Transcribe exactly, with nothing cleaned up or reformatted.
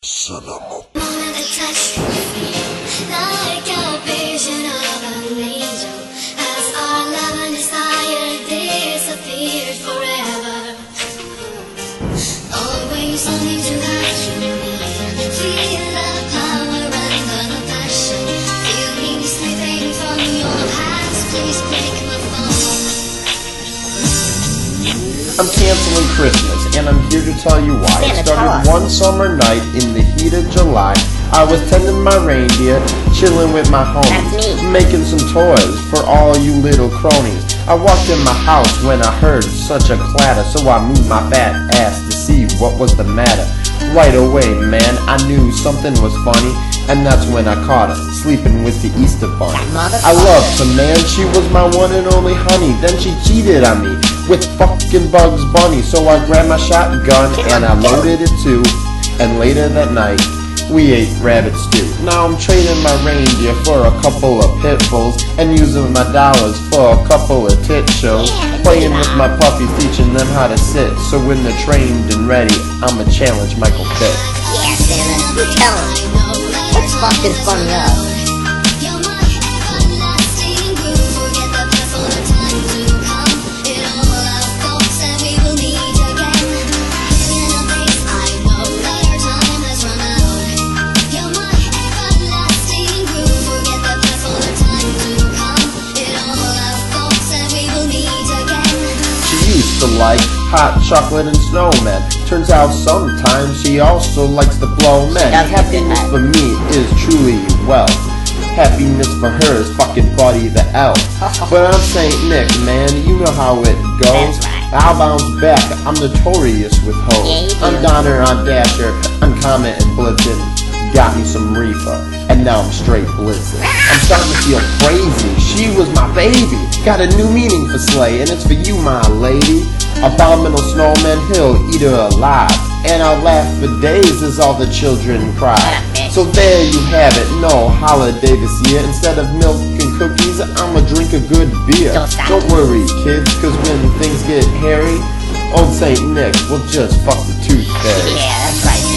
Son of a touch like a vision of an angel, as our love and desire disappeared forever. Always only to have you near, feel the power and the passion. Feel me slipping from your hands, please break my phone. I'm canceling Christmas, and I'm here to tell you why. It started one summer night in the heat of July. I was tending my reindeer, chilling with my homies, making some toys for all you little cronies. I walked in my house when I heard such a clatter, so I moved my fat ass to see what was the matter. Right away, man, I knew something was funny, and that's when I caught her, sleeping with the Easter Bunny. I loved her, man, she was my one and only honey. Then she cheated on me with fucking Bugs Bunny, so I grabbed my shotgun and I loaded it too. And later that night, we ate rabbit stew. Now I'm trading my reindeer for a couple of pit bulls, and using my dollars for a couple of tit shows. Playing with my puppies, teaching them how to sit, so when they're trained and ready, I'ma challenge Michael Pitt. Yeah, Santa, you tell him. Let's fuck this bunny up. To like hot chocolate and snowmen. Turns out sometimes she also likes to blow men. Happiness for me is truly wealth. Happiness for her is fucking Buddy the Elf. But I'm Saint Nick, man, you know how it goes. I'll bounce back, I'm notorious with hoes. I'm Donner, I'm Dasher, I'm Comet and Blitzen. Got me some reefer, and now I'm straight blitzing. I'm starting to feel crazy, she was my baby. Got a new meaning for slay, and it's for you, my lady. Abominable snowman, he'll eat her alive, and I'll laugh for days as all the children cry. So there you have it, no holiday this year. Instead of milk and cookies, I'ma drink a good beer. Don't worry, kids, cause when things get hairy, old Saint Nick will just fuck the tooth fairy. Yeah, that's right.